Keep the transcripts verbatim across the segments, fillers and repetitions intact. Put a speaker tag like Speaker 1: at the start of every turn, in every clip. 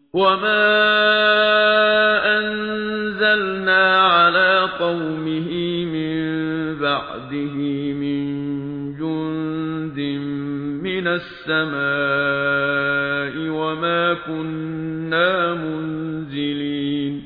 Speaker 1: وما أنزلنا على قومه من بعده من جند من السماء وما كنا منزلين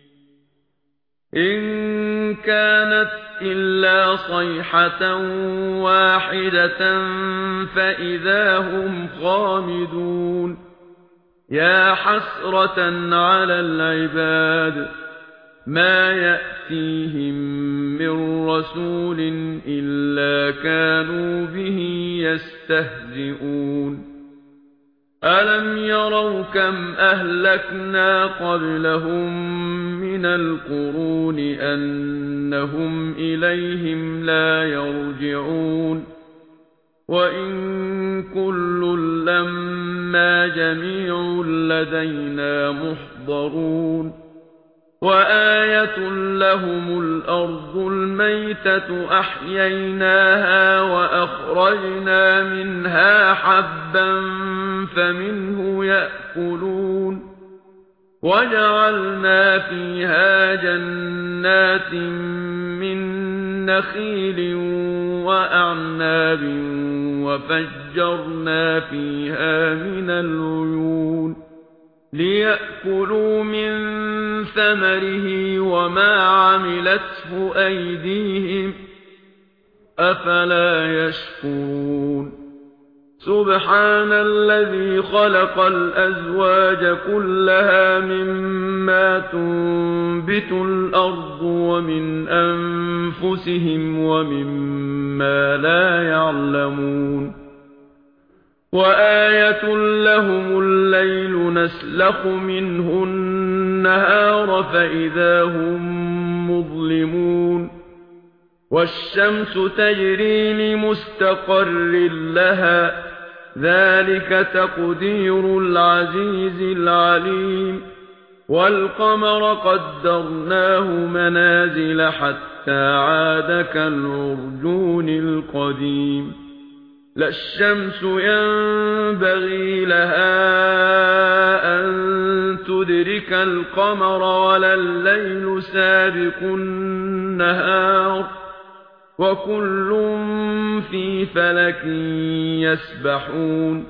Speaker 1: إن كانت إلا صيحة واحدة فإذا هم خامدون يا حسرة على العباد ما يأتيهم من رسول إلا كانوا به يستهزئون ألم يروا كم أهلكنا قبلهم من القرون أنهم إليهم لا يرجعون وإن كل لما جميع لدينا محضرون وآية لهم الأرض الميتة أحييناها وأخرجنا منها حبا فمنه يأكلون وجعلنا فيها جنات من نخيل وأعناب وفجرنا فيها من العيون ليأكلوا من ثمره وما عملته أيديهم أفلا يشكرون سبحان الذي خلق الأزواج كلها مما تنبت الأرض ومن أنفسهم ومما لا يعلمون وآية لهم الليل نسلخ منه النهار فإذا هم مظلمون والشمس تجري لمستقر لها ذلك تقدير العزيز العليم والقمر قدرناه منازل حتى عاد كالعرجون القديم لا الشمس ينبغي لها أن تدرك القمر ولا الليل سابق النهار وكل في فلك يسبحون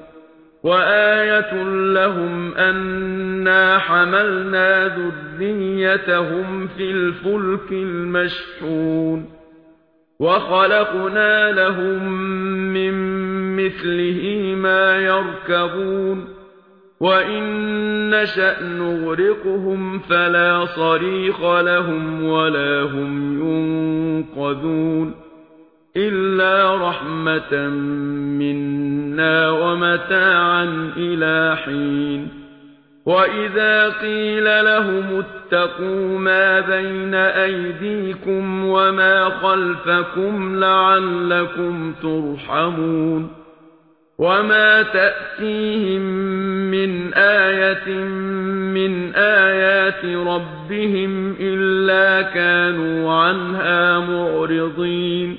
Speaker 1: وآية لهم أنا حملنا ذريتهم في الفلك المشحون وخلقنا لهم من مثله ما يركبون وإن نشأ نغرقهم فلا صريخ لهم ولا هم ينقذون إلا رحمة منا ومتاعا إلى حين وإذا قيل لهم اتقوا ما بين أيديكم وما خلفكم لعلكم ترحمون وما تأتيهم من آية من آيات ربهم إلا كانوا عنها معرضين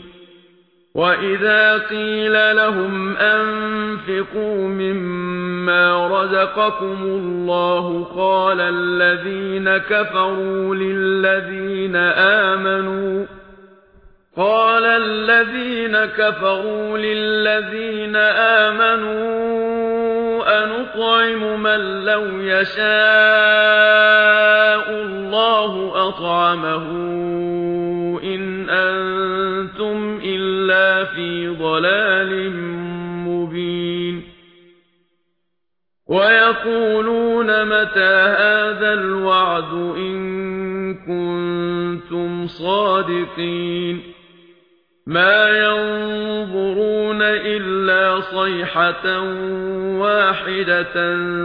Speaker 1: وإذا قيل لهم أنفقوا مما رزقكم الله قال الذين كفروا للذين آمنوا قال الذين كفروا للذين آمنوا أنطعم من لو يشاء الله أطعمه إن أنتم إلا في ضلال مبين ويقولون متى هذا الوعد إن كنتم صادقين ما ينظرون إلا صيحة واحدة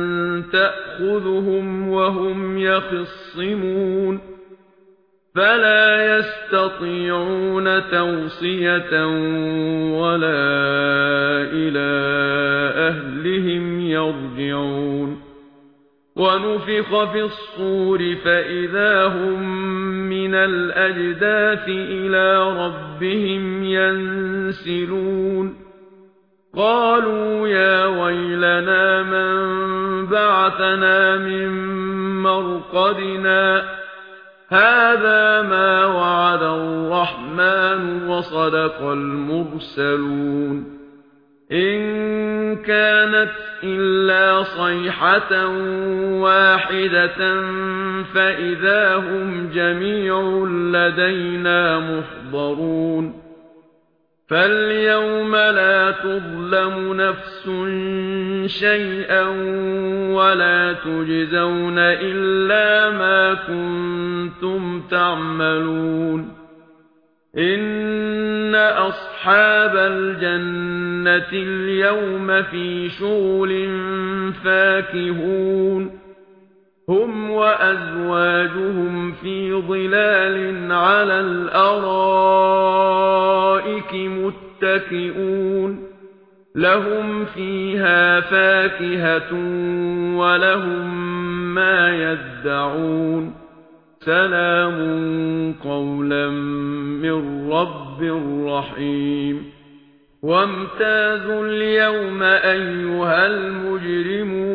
Speaker 1: تأخذهم وهم يخصمون فلا يستطيعون توصية ولا إلى أهلهم يرجعون ونفخ في الصور فإذا هم من الأجداث إلى ربهم ينسلون قالوا يا ويلنا من بعثنا من مرقدنا هذا ما وعد الرحمن وصدق المرسلون إن كانت إلا صيحة واحدة فإذا هم جميع لدينا محضرون فاليوم لا تظلم نفس شيئا ولا تجزون إلا ما كنتم تعملون إن أصحاب الجنة اليوم في شغل فاكهون هم وأزواجهم في ظلال على الأرائك متكئون لهم فيها فاكهة ولهم ما يدعون سلام قولا من رب رحيم وامتازوا اليوم أيها المجرمون